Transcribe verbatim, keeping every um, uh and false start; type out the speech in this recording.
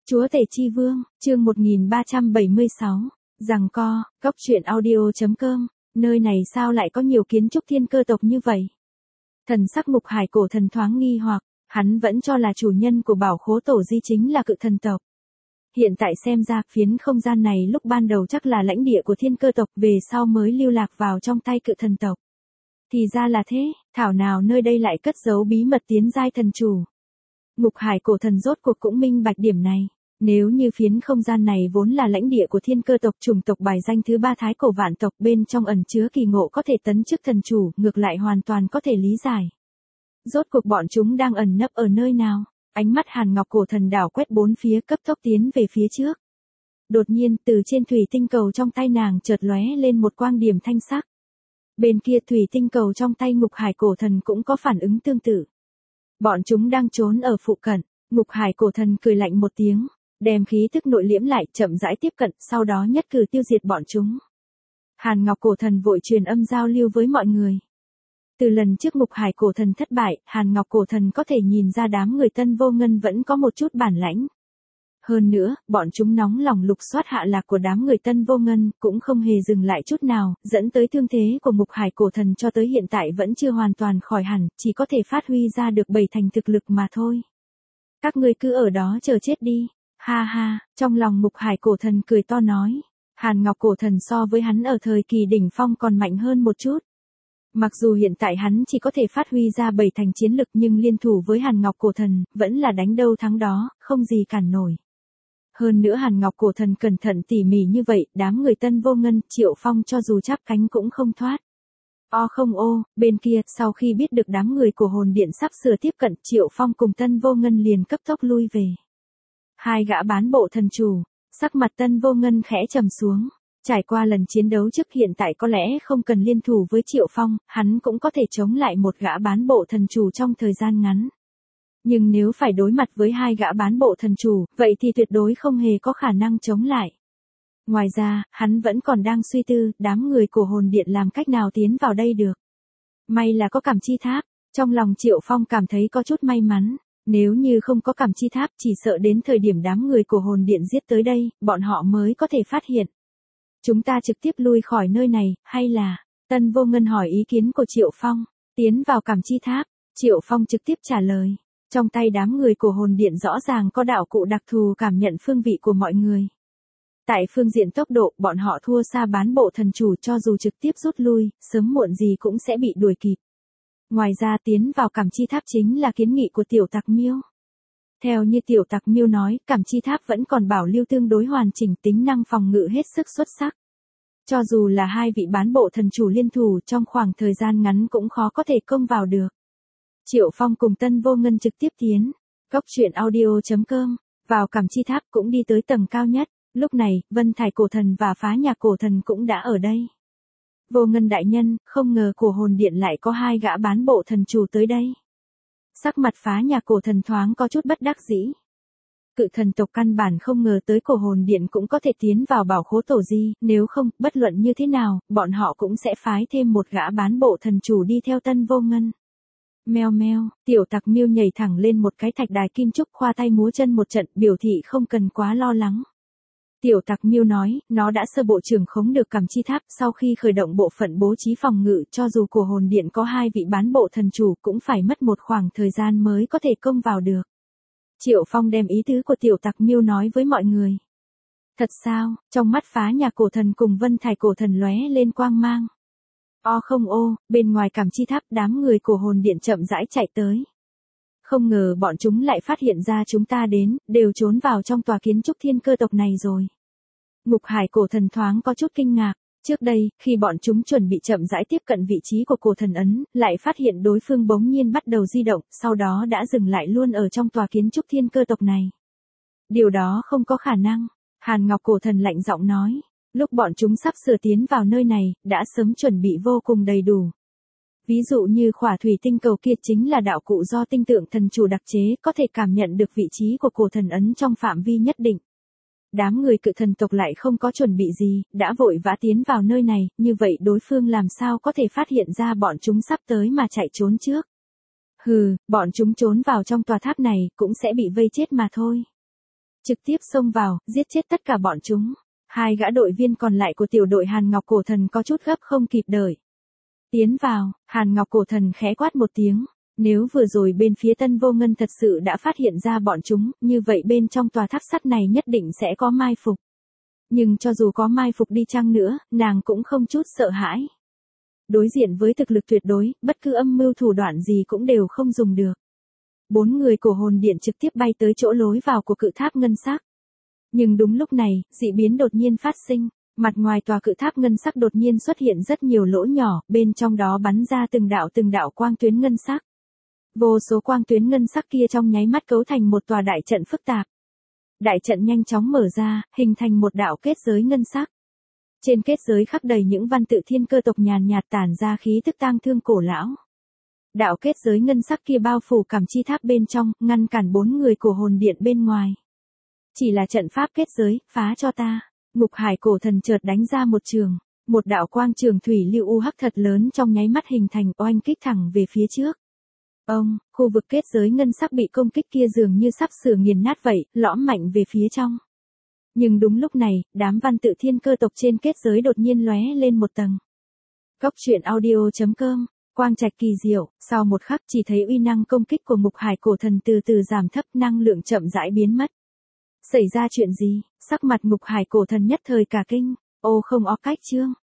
Chúa Tể Chi Vương, chương một nghìn ba trăm bảy mươi sáu, giằng co, cóc truyện audio.com, nơi này sao lại có nhiều kiến trúc thiên cơ tộc như vậy? Thần sắc Ngục Hải Cổ Thần thoáng nghi hoặc, hắn vẫn cho là chủ nhân của bảo khố tổ di chính là cự thần tộc. Hiện tại xem ra phiến không gian này lúc ban đầu chắc là lãnh địa của thiên cơ tộc, về sau mới lưu lạc vào trong tay cự thần tộc. Thì ra là thế, thảo nào nơi đây lại cất giấu bí mật tiến giai thần chủ. Ngục Hải Cổ Thần rốt cuộc cũng minh bạch điểm này. Nếu như phiến không gian này vốn là lãnh địa của thiên cơ tộc, chủng tộc bài danh thứ ba thái cổ vạn tộc, bên trong ẩn chứa kỳ ngộ có thể tấn chức thần chủ, ngược lại hoàn toàn có thể lý giải. Rốt cuộc bọn chúng đang ẩn nấp ở nơi nào? Ánh mắt Hàn Ngọc Cổ Thần đảo quét bốn phía, cấp tốc tiến về phía trước. Đột nhiên, từ trên thủy tinh cầu trong tay nàng chợt lóe lên một quang điểm thanh sắc. Bên kia thủy tinh cầu trong tay Ngục Hải Cổ Thần cũng có phản ứng tương tự. Bọn chúng đang trốn ở phụ cận. Ngục Hải Cổ Thần cười lạnh một tiếng, đem khí tức nội liễm lại, chậm rãi tiếp cận, sau đó nhất cử tiêu diệt bọn chúng. Hàn Ngọc Cổ Thần vội truyền âm giao lưu với mọi người. Từ lần trước Ngục Hải Cổ Thần thất bại, Hàn Ngọc Cổ Thần có thể nhìn ra đám người Tân Vô Ngân vẫn có một chút bản lãnh. Hơn nữa, bọn chúng nóng lòng lục soát hạ lạc của đám người Tân Vô Ngân, cũng không hề dừng lại chút nào, dẫn tới thương thế của Ngục Hải Cổ Thần cho tới hiện tại vẫn chưa hoàn toàn khỏi hẳn, chỉ có thể phát huy ra được bảy thành thực lực mà thôi. Các ngươi cứ ở đó chờ chết đi. Ha ha, trong lòng Ngục Hải Cổ Thần cười to nói. Hàn Ngọc Cổ Thần so với hắn ở thời kỳ đỉnh phong còn mạnh hơn một chút. Mặc dù hiện tại hắn chỉ có thể phát huy ra bảy thành chiến lực, nhưng liên thủ với Hàn Ngọc Cổ Thần, vẫn là đánh đâu thắng đó, không gì cản nổi. Hơn nữa Hàn Ngọc Cổ Thần cẩn thận tỉ mỉ như vậy, đám người Tân Vô Ngân, Triệu Phong cho dù chắp cánh cũng không thoát. O không ô, bên kia, sau khi biết được đám người của hồn điện sắp sửa tiếp cận, Triệu Phong cùng Tân Vô Ngân liền cấp tốc lui về. Hai gã bán bộ thần chủ, sắc mặt Tân Vô Ngân khẽ trầm xuống. Trải qua lần chiến đấu trước, hiện tại có lẽ không cần liên thủ với Triệu Phong, hắn cũng có thể chống lại một gã bán bộ thần chủ trong thời gian ngắn. Nhưng nếu phải đối mặt với hai gã bán bộ thần chủ, vậy thì tuyệt đối không hề có khả năng chống lại. Ngoài ra, hắn vẫn còn đang suy tư, đám người của hồn điện làm cách nào tiến vào đây được. May là có cảm chi tháp, trong lòng Triệu Phong cảm thấy có chút may mắn. Nếu như không có cảm chi tháp, chỉ sợ đến thời điểm đám người của hồn điện giết tới đây, bọn họ mới có thể phát hiện. Chúng ta trực tiếp lui khỏi nơi này, hay là? Tân Vô Ngân hỏi ý kiến của Triệu Phong. Tiến vào cảm chi tháp, Triệu Phong trực tiếp trả lời. Trong tay đám người của hồn điện rõ ràng có đạo cụ đặc thù cảm nhận phương vị của mọi người. Tại phương diện tốc độ, bọn họ thua xa bán bộ thần chủ, cho dù trực tiếp rút lui, sớm muộn gì cũng sẽ bị đuổi kịp. Ngoài ra, tiến vào cảm chi tháp chính là kiến nghị của Tiểu Tặc Miêu. Theo như Tiểu Tặc Miêu nói, cảm chi tháp vẫn còn bảo lưu tương đối hoàn chỉnh, tính năng phòng ngự hết sức xuất sắc. Cho dù là hai vị bán bộ thần chủ liên thủ, trong khoảng thời gian ngắn cũng khó có thể công vào được. Triệu Phong cùng Tân Vô Ngân trực tiếp tiến. Cóc truyện audio.com, vào cảm chi tháp cũng đi tới tầng cao nhất. Lúc này, Vân Thải Cổ Thần và Phá Nhạc Cổ Thần cũng đã ở đây. Vô Ngân đại nhân, không ngờ của hồn điện lại có hai gã bán bộ thần chủ tới đây. Sắc mặt Phá Nhạc Cổ Thần thoáng có chút bất đắc dĩ. Cự thần tộc căn bản không ngờ tới cổ hồn điện cũng có thể tiến vào bảo khố tổ di, nếu không, bất luận như thế nào, bọn họ cũng sẽ phái thêm một gã bán bộ thần chủ đi theo Tân Vô Ngân. Meo meo, Tiểu Tặc Miêu nhảy thẳng lên một cái thạch đài kim trúc, khoa tay múa chân một trận, biểu thị không cần quá lo lắng. Tiểu Tặc Miêu nói, nó đã sơ bộ trưởng khống được cảm chi tháp, sau khi khởi động bộ phận bố trí phòng ngự, cho dù của hồn điện có hai vị bán bộ thần chủ, cũng phải mất một khoảng thời gian mới có thể công vào được. Triệu Phong đem ý tứ của Tiểu Tặc Miêu nói với mọi người. Thật sao? Trong mắt Phá Nhạc Cổ Thần cùng Vân Thải Cổ Thần lóe lên quang mang. O không ô, bên ngoài cảm chi tháp, đám người của hồn điện chậm rãi chạy tới. Không ngờ bọn chúng lại phát hiện ra chúng ta đến, đều trốn vào trong tòa kiến trúc thiên cơ tộc này rồi. Ngục Hải Cổ Thần thoáng có chút kinh ngạc. Trước đây, khi bọn chúng chuẩn bị chậm rãi tiếp cận vị trí của cổ thần ấn, lại phát hiện đối phương bỗng nhiên bắt đầu di động, sau đó đã dừng lại luôn ở trong tòa kiến trúc thiên cơ tộc này. Điều đó không có khả năng. Hàn Ngọc Cổ Thần lạnh giọng nói. Lúc bọn chúng sắp sửa tiến vào nơi này, đã sớm chuẩn bị vô cùng đầy đủ. Ví dụ như khỏa thủy tinh cầu kia chính là đạo cụ do tinh tượng thần chủ đặc chế, có thể cảm nhận được vị trí của cổ thần ấn trong phạm vi nhất định. Đám người cự thần tộc lại không có chuẩn bị gì, đã vội vã tiến vào nơi này, như vậy đối phương làm sao có thể phát hiện ra bọn chúng sắp tới mà chạy trốn trước. Hừ, bọn chúng trốn vào trong tòa tháp này, cũng sẽ bị vây chết mà thôi. trực tiếp xông vào, giết chết tất cả bọn chúng. Hai gã đội viên còn lại của tiểu đội Hàn Ngọc Cổ Thần có chút gấp không kịp đợi. Tiến vào, Hàn Ngọc Cổ Thần khẽ quát một tiếng. Nếu vừa rồi bên phía Tân Vô Ngân thật sự đã phát hiện ra bọn chúng, như vậy bên trong tòa tháp sắt này nhất định sẽ có mai phục. Nhưng cho dù có mai phục đi chăng nữa, nàng cũng không chút sợ hãi. Đối diện với thực lực tuyệt đối, bất cứ âm mưu thủ đoạn gì cũng đều không dùng được. Bốn người của hồn điện trực tiếp bay tới chỗ lối vào của cự tháp ngân sắc. Nhưng đúng lúc này, dị biến đột nhiên phát sinh. Mặt ngoài tòa cự tháp ngân sắc đột nhiên xuất hiện rất nhiều lỗ nhỏ, bên trong đó bắn ra từng đạo từng đạo quang tuyến ngân sắc. Vô số quang tuyến ngân sắc kia trong nháy mắt cấu thành một tòa đại trận phức tạp. Đại trận nhanh chóng mở ra, hình thành một đạo kết giới ngân sắc. Trên kết giới khắc đầy những văn tự thiên cơ tộc nhàn nhạt tản ra khí tức tang thương cổ lão. Đạo kết giới ngân sắc kia bao phủ cảm chi tháp bên trong, ngăn cản bốn người của hồn điện bên ngoài. Chỉ là trận pháp kết giới, phá cho ta. Ngục Hải Cổ Thần chợt đánh ra một trường. Một đạo quang trường thủy lưu u hắc thật lớn trong nháy mắt hình thành oanh kích thẳng về phía trước. Ông, khu vực kết giới ngân sắc bị công kích kia dường như sắp sửa nghiền nát vậy, lõm mạnh về phía trong. Nhưng đúng lúc này, đám văn tự thiên cơ tộc trên kết giới đột nhiên lóe lên một tầng. Cốc truyện audio chấm com, quang trạch kỳ diệu, sau một khắc chỉ thấy uy năng công kích của Ngục Hải Cổ Thần từ từ giảm thấp, năng lượng chậm rãi biến mất. Xảy ra chuyện gì? Sắc mặt Ngục Hải Cổ Thần nhất thời cả kinh, ô không ó cách chương.